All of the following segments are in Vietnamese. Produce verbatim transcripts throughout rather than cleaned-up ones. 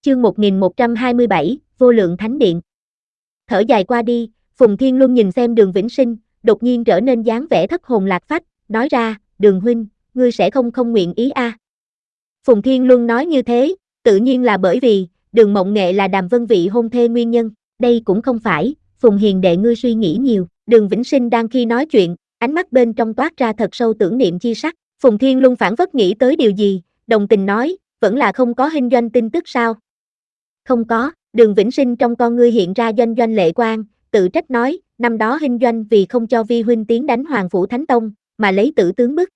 chương một nghìn một trăm hai mươi bảy, Vô Lượng Thánh Điện. Thở dài qua đi, Phùng Thiên Luân nhìn xem Đường Vĩnh Sinh, đột nhiên trở nên dáng vẻ thất hồn lạc phách, nói ra, Đường huynh, ngươi sẽ không không nguyện ý a? À. Phùng Thiên Luân nói như thế, tự nhiên là bởi vì, Đường Mộng Nghệ là Đàm Vân vị hôn thê nguyên nhân, đây cũng không phải, Phùng hiền đệ ngươi suy nghĩ nhiều. Đường Vĩnh Sinh đang khi nói chuyện, ánh mắt bên trong toát ra thật sâu tưởng niệm chi sắc. Phùng Thiên Luân phảng phất nghĩ tới điều gì, đồng tình nói, vẫn là không có hình doanh tin tức sao? Không có. Đường Vĩnh Sinh trong con ngươi hiện ra doanh doanh lệ quang, tự trách nói, năm đó hình doanh vì không cho vi huynh tiến đánh Hoàng Phủ Thánh Tông, mà lấy tử tướng bức.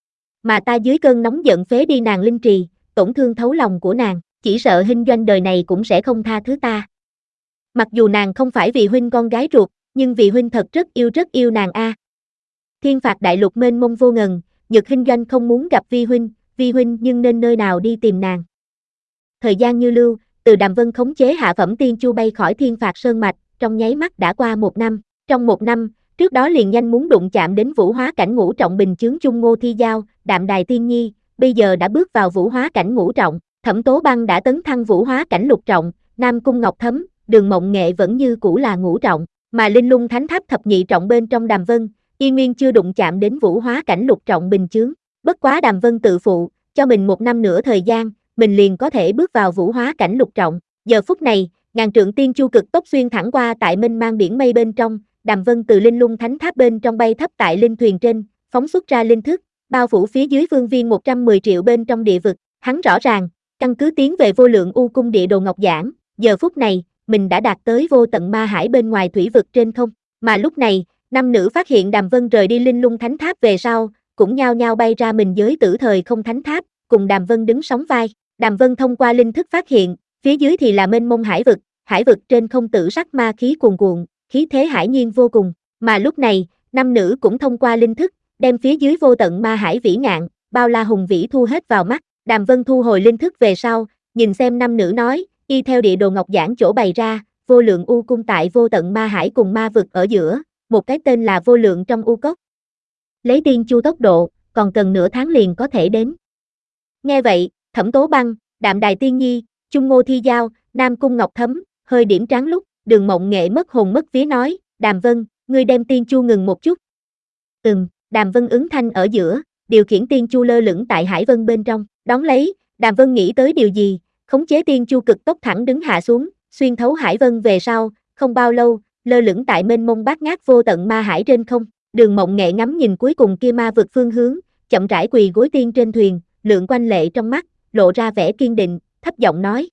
Mà ta dưới cơn nóng giận phế đi nàng linh trì, tổn thương thấu lòng của nàng, chỉ sợ hình doanh đời này cũng sẽ không tha thứ ta. Mặc dù nàng không phải vì huynh con gái ruột, nhưng vì huynh thật rất yêu rất yêu nàng a. À. Thiên phạt đại lục mênh mông vô ngần, Nhược hình doanh không muốn gặp vi huynh, vi huynh nhưng nên nơi nào đi tìm nàng. Thời gian như lưu, từ Đàm Vân khống chế hạ phẩm tiên chu bay khỏi Thiên Phạt Sơn Mạch, trong nháy mắt đã qua một năm. Trong một năm, trước đó liền nhanh muốn đụng chạm đến vũ hóa cảnh ngũ trọng bình chướng chung Ngô Thi Giao, Đạm Đài Tiên Nhi, bây giờ đã bước vào vũ hóa cảnh ngũ trọng, Thẩm Tố Băng đã tấn thăng vũ hóa cảnh lục trọng, Nam Cung Ngọc Thấm, Đường Mộng Nghệ vẫn như cũ là ngũ trọng, mà Linh Lung Thánh Tháp thập nhị trọng bên trong Đàm Vân, Yên Nguyên chưa đụng chạm đến vũ hóa cảnh lục trọng bình chướng. Bất quá Đàm Vân tự phụ, cho mình một năm nữa thời gian, mình liền có thể bước vào vũ hóa cảnh lục trọng. Giờ phút này, ngàn trượng tiên chu cực tốc xuyên thẳng qua tại mênh mang biển mây bên trong, Đàm Vân từ Linh Lung Thánh Tháp bên trong bay thấp tại linh thuyền trên, phóng xuất ra linh thức, bao phủ phía dưới phương viên một trăm mười triệu bên trong địa vực. Hắn rõ ràng, căn cứ tiến về vô lượng u cung địa đồ ngọc giảng, giờ phút này, mình đã đạt tới vô tận ma hải bên ngoài thủy vực trên không. Mà lúc này, năm nữ phát hiện Đàm Vân rời đi Linh Lung Thánh Tháp về sau, cũng nhao nhao bay ra mình giới tử thời không thánh tháp, cùng Đàm Vân đứng sóng vai. Đàm Vân thông qua linh thức phát hiện, phía dưới thì là mênh mông hải vực, hải vực trên không tử sắc ma khí cuồn cuộn, khí thế hải nhiên vô cùng. Mà lúc này, năm nữ cũng thông qua linh thức, đem phía dưới vô tận ma hải vĩ ngạn, bao la hùng vĩ thu hết vào mắt. Đàm Vân thu hồi linh thức về sau, nhìn xem năm nữ nói, y theo địa đồ ngọc giảng chỗ bày ra, vô lượng u cung tại vô tận ma hải cùng ma vực ở giữa, một cái tên là vô lượng trong u cốc. Lấy tiên chu tốc độ, còn cần nửa tháng liền có thể đến. Nghe vậy, Thẩm Tố Băng, Đạm Đài Tiên Nhi, Chung Ngô Thi Giao, Nam Cung Ngọc Thấm, hơi điểm tráng lúc, Đường Mộng Nghệ mất hồn mất vía nói, Đàm Vân, ngươi đem tiên chu ngừng một chút. Ừm, Đàm Vân ứng thanh ở giữa, điều khiển tiên chu lơ lửng tại hải vân bên trong, đón lấy, Đàm Vân nghĩ tới điều gì, khống chế tiên chu cực tốc thẳng đứng hạ xuống, xuyên thấu hải vân về sau, không bao lâu, lơ lửng tại mênh mông bát ngát vô tận ma hải trên không. Đường Mộng Nghệ ngắm nhìn cuối cùng kia ma vực phương hướng, chậm rãi quỳ gối tiên trên thuyền, lượng quanh lệ trong mắt, lộ ra vẻ kiên định, thấp giọng nói.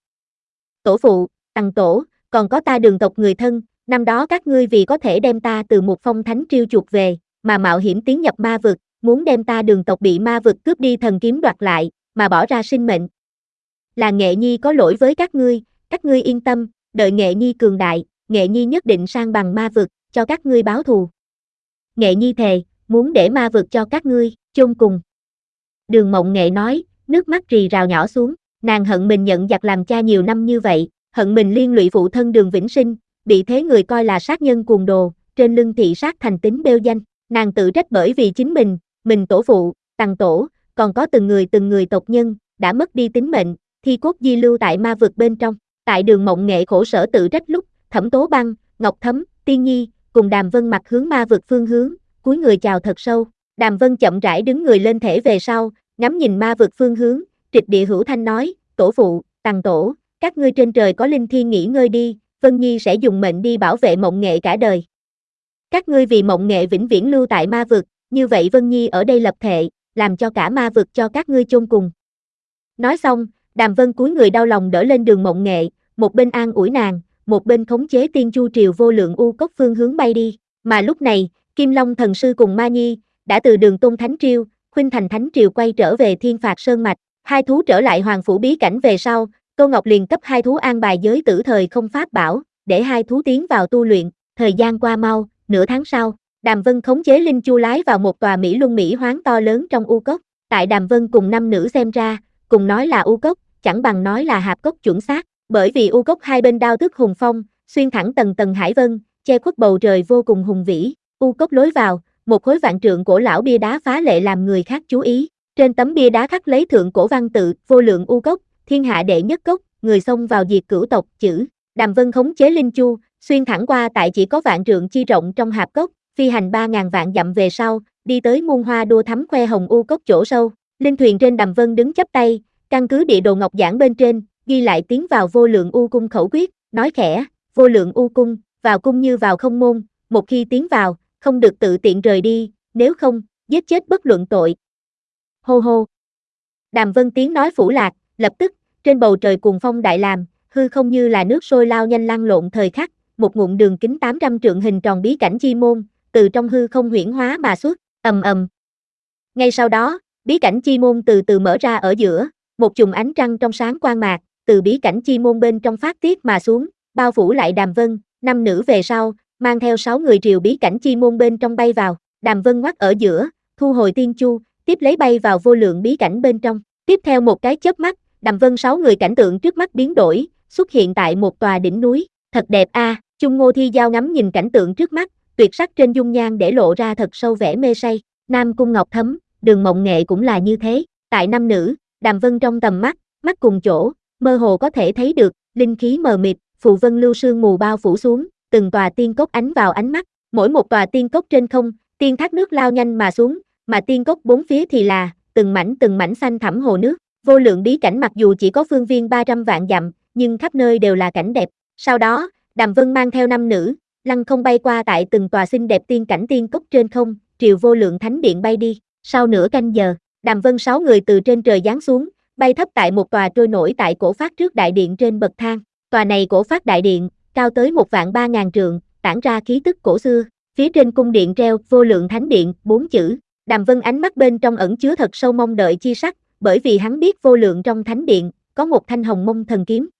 Tổ phụ, Tằng Tổ, còn có ta Đường tộc người thân, năm đó các ngươi vì có thể đem ta từ một phong thánh triêu chuộc về, mà mạo hiểm tiến nhập ma vực, muốn đem ta Đường tộc bị ma vực cướp đi thần kiếm đoạt lại, mà bỏ ra sinh mệnh. Là Nghệ Nhi có lỗi với các ngươi, các ngươi yên tâm, đợi Nghệ Nhi cường đại, Nghệ Nhi nhất định sang bằng ma vực, cho các ngươi báo thù. Nghệ Nhi thề, muốn để ma vực cho các ngươi, chôn cùng. Đường Mộng Nghệ nói, nước mắt rì rào nhỏ xuống, nàng hận mình nhận giặc làm cha nhiều năm như vậy, hận mình liên lụy phụ thân Đường Vĩnh Sinh, bị thế người coi là sát nhân cuồng đồ, trên lưng thị sát thành tính bêu danh, nàng tự trách bởi vì chính mình, mình tổ phụ, Tằng Tổ, còn có từng người từng người tộc nhân, đã mất đi tính mệnh, thi cốt di lưu tại ma vực bên trong. Tại Đường Mộng Nghệ khổ sở tự trách lúc, Thẩm Tố Băng, Ngọc Thấm, Tiên Nhi, cùng Đàm Vân mặt hướng ma vực phương hướng, cúi người chào thật sâu. Đàm Vân chậm rãi đứng người lên thể về sau, ngắm nhìn ma vực phương hướng, trịch địa hữu thanh nói, tổ phụ, Tằng Tổ, các ngươi trên trời có linh thiên nghỉ ngơi đi, Vân Nhi sẽ dùng mệnh đi bảo vệ Mộng Nghệ cả đời. Các ngươi vì Mộng Nghệ vĩnh viễn lưu tại ma vực, như vậy Vân Nhi ở đây lập thệ, làm cho cả ma vực cho các ngươi chôn cùng. Nói xong, Đàm Vân cúi người đau lòng đỡ lên Đường Mộng Nghệ, một bên an ủi nàng, một bên khống chế tiên chu triều vô lượng u cốc phương hướng bay đi. Mà lúc này, Kim Long thần sư cùng Ma Nhi đã từ Đường Tôn Thánh Triều, Khuynh Thành Thánh Triều quay trở về Thiên Phạt Sơn Mạch. Hai thú trở lại Hoàng Phủ bí cảnh về sau, Tô Ngọc liền cấp hai thú an bài giới tử thời không pháp bảo, để hai thú tiến vào tu luyện. Thời gian qua mau, nửa tháng sau, Đàm Vân khống chế linh chu lái vào một tòa mỹ luân mỹ hoán to lớn trong u cốc. Tại Đàm Vân cùng năm nữ xem ra, cùng nói là u cốc, chẳng bằng nói là hạp cốc chuẩn xác, bởi vì u cốc hai bên đao tức hùng phong, xuyên thẳng tầng tầng hải vân, che khuất bầu trời vô cùng hùng vĩ. U cốc lối vào, một khối vạn trượng cổ lão bia đá phá lệ làm người khác chú ý. Trên tấm bia đá khắc lấy thượng cổ văn tự, vô lượng u cốc, thiên hạ đệ nhất cốc, người xông vào diệt cửu tộc, chữ. Đàm Vân khống chế Linh Chu, xuyên thẳng qua tại chỉ có vạn trượng chi rộng trong hạp cốc, phi hành ba ngàn vạn dặm về sau, đi tới muôn hoa đua thắm khoe hồng u cốc chỗ sâu. Linh thuyền trên Đàm Vân đứng chắp tay, căn cứ địa đồ ngọc giản bên trên, ghi lại tiến vào vô lượng u cung khẩu quyết, nói khẽ, vô lượng u cung, vào cung như vào không môn, một khi tiến vào, không được tự tiện rời đi, nếu không, giết chết bất luận tội. Hô hô. Đàm Vân tiếng nói phủ lạc, lập tức, trên bầu trời cuồng phong đại làm, hư không như là nước sôi lao nhanh lăn lộn thời khắc, một ngụm đường kính tám trăm trượng hình tròn bí cảnh chi môn, từ trong hư không huyễn hóa mà xuất, ầm ầm. Ngay sau đó, bí cảnh chi môn từ từ mở ra ở giữa, một chùm ánh trăng trong sáng quang mạc, từ bí cảnh chi môn bên trong phát tiết mà xuống, bao phủ lại Đàm Vân, năm nữ về sau, mang theo sáu người triều bí cảnh chi môn bên trong bay vào, Đàm Vân ngoắt ở giữa, thu hồi tiên chu, tiếp lấy bay vào vô lượng bí cảnh bên trong, tiếp theo một cái chớp mắt, Đàm Vân sáu người cảnh tượng trước mắt biến đổi, xuất hiện tại một tòa đỉnh núi, thật đẹp a, à. Chung Ngô Thi Giao ngắm nhìn cảnh tượng trước mắt, tuyệt sắc trên dung nhan để lộ ra thật sâu vẻ mê say, Nam Cung Ngọc Thấm, Đường Mộng Nghệ cũng là như thế, tại năm nữ, Đàm Vân trong tầm mắt, mắt cùng chỗ, mơ hồ có thể thấy được, linh khí mờ mịt, phù vân lưu sương mù bao phủ xuống, từng tòa tiên cốc ánh vào ánh mắt, mỗi một tòa tiên cốc trên không, tiên thác nước lao nhanh mà xuống, mà tiên cốc bốn phía thì là, từng mảnh từng mảnh xanh thẳm hồ nước, vô lượng bí cảnh mặc dù chỉ có phương viên ba trăm vạn dặm, nhưng khắp nơi đều là cảnh đẹp, sau đó, Đàm Vân mang theo năm nữ, lăng không bay qua tại từng tòa xinh đẹp tiên cảnh tiên cốc trên không, triều vô lượng thánh điện bay đi, sau nửa canh giờ, Đàm Vân sáu người từ trên trời giáng xuống, bay thấp tại một tòa trôi nổi tại cổ phát trước đại điện trên bậc thang, tòa này cổ phát đại điện, cao tới một vạn ba ngàn trượng, tản ra khí tức cổ xưa, phía trên cung điện treo vô lượng thánh điện, bốn chữ, Đàm Vân ánh mắt bên trong ẩn chứa thật sâu mong đợi chi sắc, bởi vì hắn biết vô lượng trong thánh điện, có một thanh hồng mông thần kiếm,